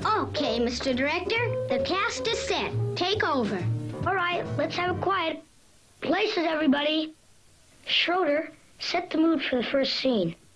Okay, Mr. Director, the cast is set. Take over. All right, let's have it quiet. Places, everybody. Schroeder, set the mood for the first scene.